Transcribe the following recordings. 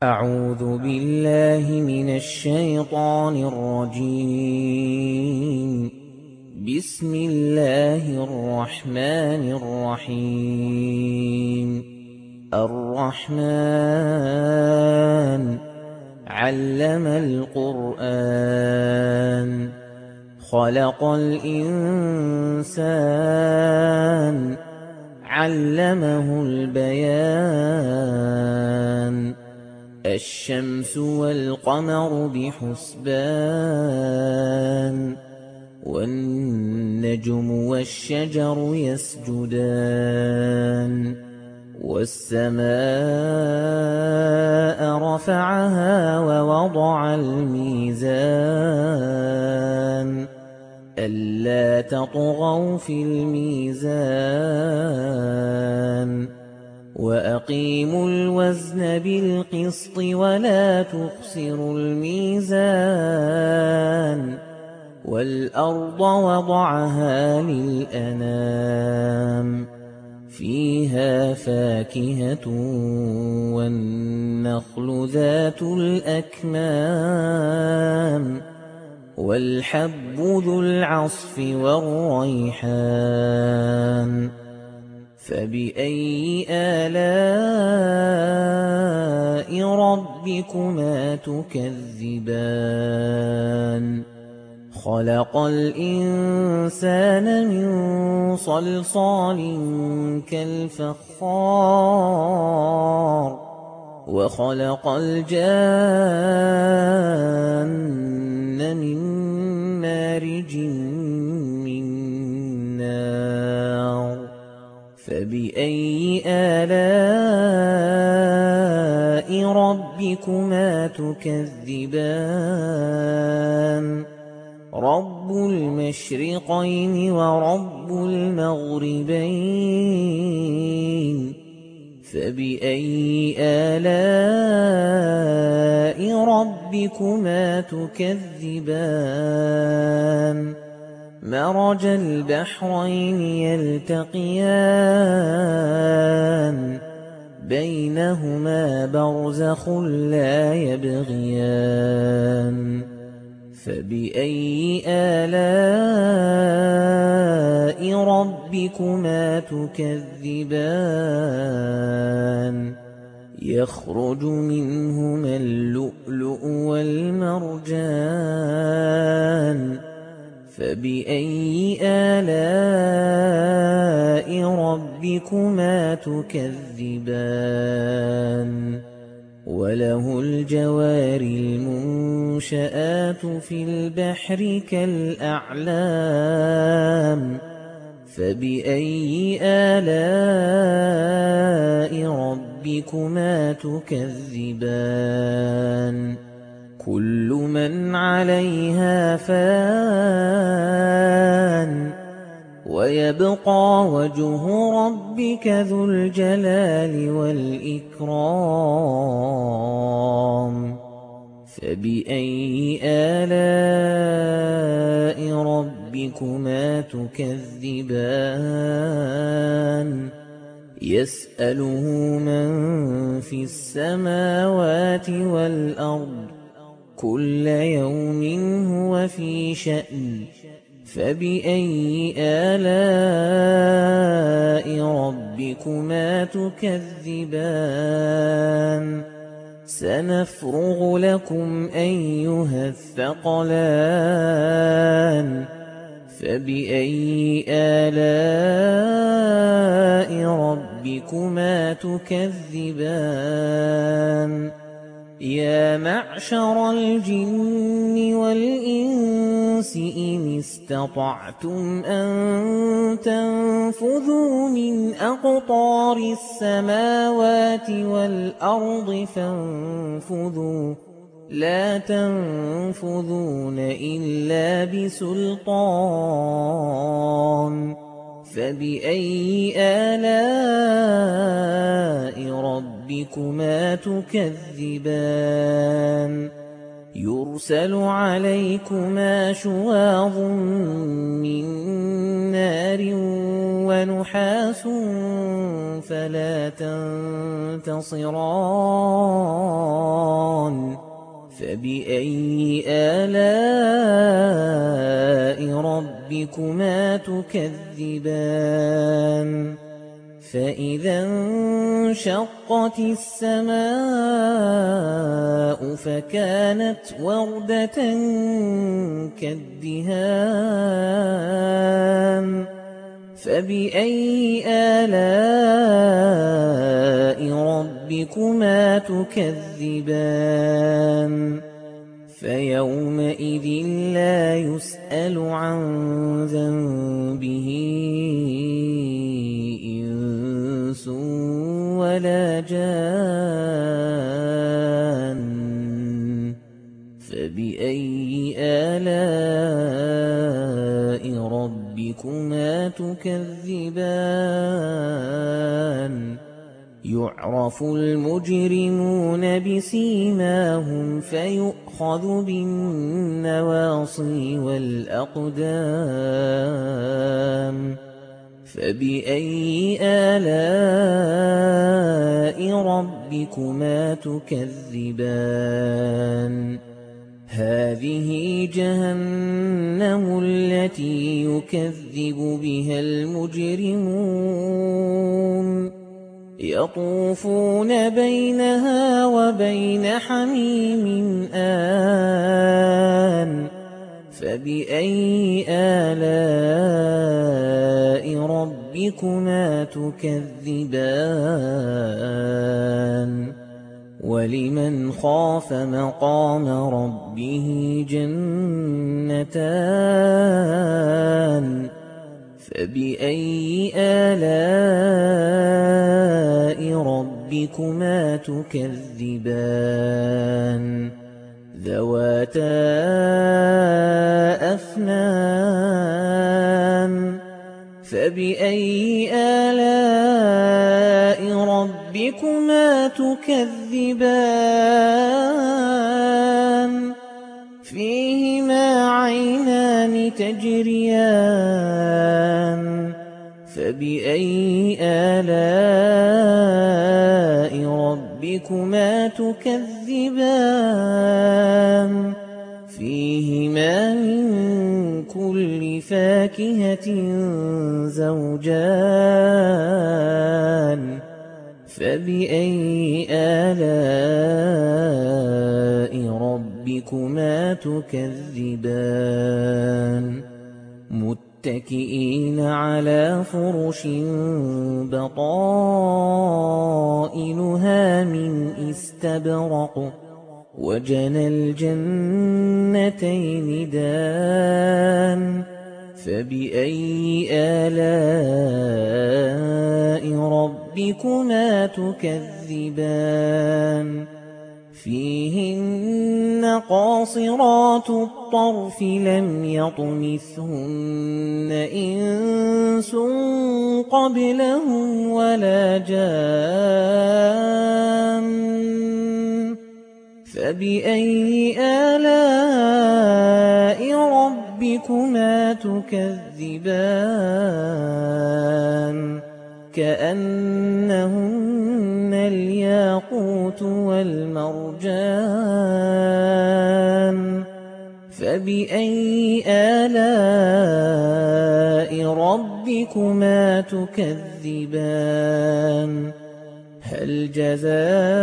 أعوذ بالله من الشيطان الرجيم. بسم الله الرحمن الرحيم. الرحمن علم القرآن خلق الإنسان علمه البيان الشمس والقمر بحسبان والنجم والشجر يسجدان والسماء رفعها ووضع الميزان ألا تطغوا في الميزان وأقيموا الوزن بالقسط ولا تخسروا الميزان والأرض وضعها للأنام فيها فاكهة والنخل ذات الأكمام والحب ذو العصف والريحان فبأي آلاء ربكما تكذبان خلق الإنسان من صلصال كالفخار وخلق الجان من مارج من نار فبأي آلاء ربكما تكذبان رب المشرقين ورب المغربين فبأي آلاء ربكما تكذبان مرج البحرين يلتقيان بينهما برزخ لا يبغيان فبأي آلاء ربكما تكذبان يخرج منهما اللؤلؤ والمرجان فبأي آلاء ربكما تكذبان وله الجوار المنشآت في البحر كالأعلام فبأي آلاء ربكما تكذبان كل من عليها فان ويبقى وجه ربك ذو الجلال والإكرام فبأي آلاء ربكما تكذبان يسأله من في السماوات والأرض كل يوم هو في شأن فبأي آلاء ربكما تكذبان سنفرغ لكم أيها الثقلان فبأي آلاء ربكما تكذبان يا معشر الجن والإنس إن استطعتم أن تنفذوا من أقطار السماوات والأرض فانفذوا لا تنفذون إلا بسلطان فبأي آلاء ربكما تكذبان يرسل عليكما شواظ من نار ونحاس فلا تنتصران فبأي آلاء ربكما تكذبان فإذا انشقت السماء فكانت وردة كالدهان فبأي آلاء ربكما تكذبان فيومئذ لا يسأل عن ذنبه إنس ولا جان فبأي آلاء ربكما تكذبان يعرف المجرمون بسيماهم فيؤخذ بالنواصي والأقدام فبأي آلاء ربكما تكذبان هذه جهنم التي يكذب بها المجرمون يطوفون بينها وبين حميم آن فبأي آلاء ربكما تكذبان ولمن خاف مقام ربه جنتان فبأي آلاء ربكما تكذبان ذواتا أفنان فبأي آلاء ربكما تكذبان فيهما عينان تجريان فبأي آلاء ربكما تكذبان فيهما من كل فاكهة زوجان فبأي آلاء ربكما تكذبان متكئين على فرش بطائنها من استبرق وجنى الجنتين دان فبأي آلاء ربكما تكذبان فيهن قاصرات الطرف لم يطمثهن إنس قبلهم ولا جان فبأي آلاء ربكما تكذبان كأنهن الياقوت والمرجان فبأي آلاء ربكما تكذبان هل جزاء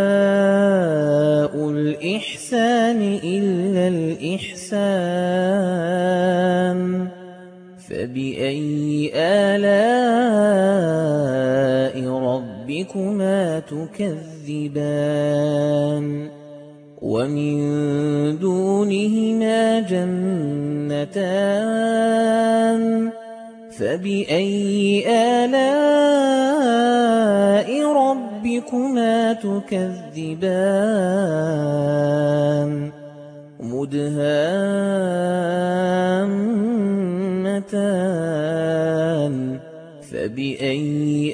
الإحسان إلا الإحسان فبأي آلاء ربكما تكذبان ومن دونهما جنتان فبأي آلاء ربكما تكذبان مدهامتان فبأي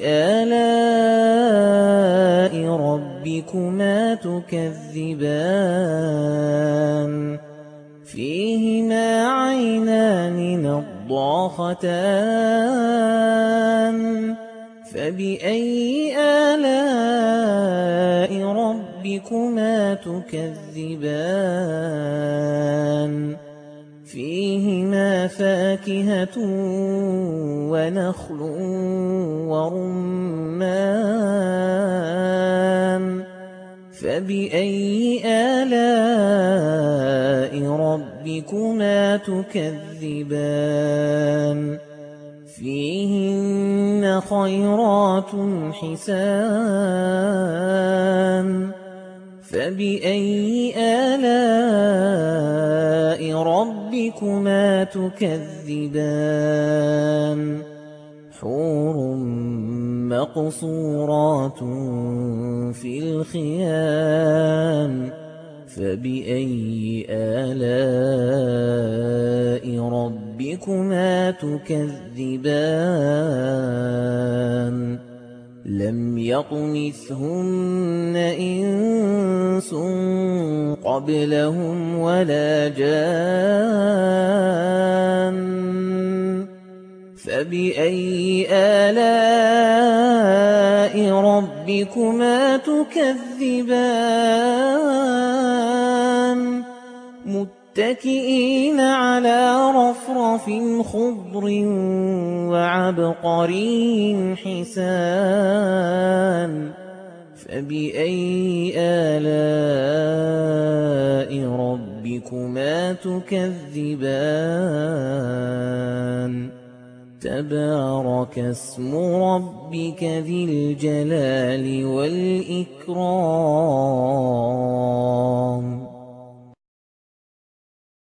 آلاء ربكما تكذبان فيهما عينان نضاختان فبأي آلاء ربكما ربكما تكذبان فيهما فاكهة ونخل ورمان فبأي آلاء ربكما تكذبان فيهن خيرات حسان فبأي آلاء ربكما تكذبان حور مقصورات في الخيام فبأي آلاء ربكما تكذبان لم يطمثهن إنس قبلهم ولا جان فبأي آلاء ربكما تكذبان متكئين على رفرف خضر وعبقري حسان فبأي آلاء ربكما تكذبان تبارك اسم ربك ذي الجلال والإكرام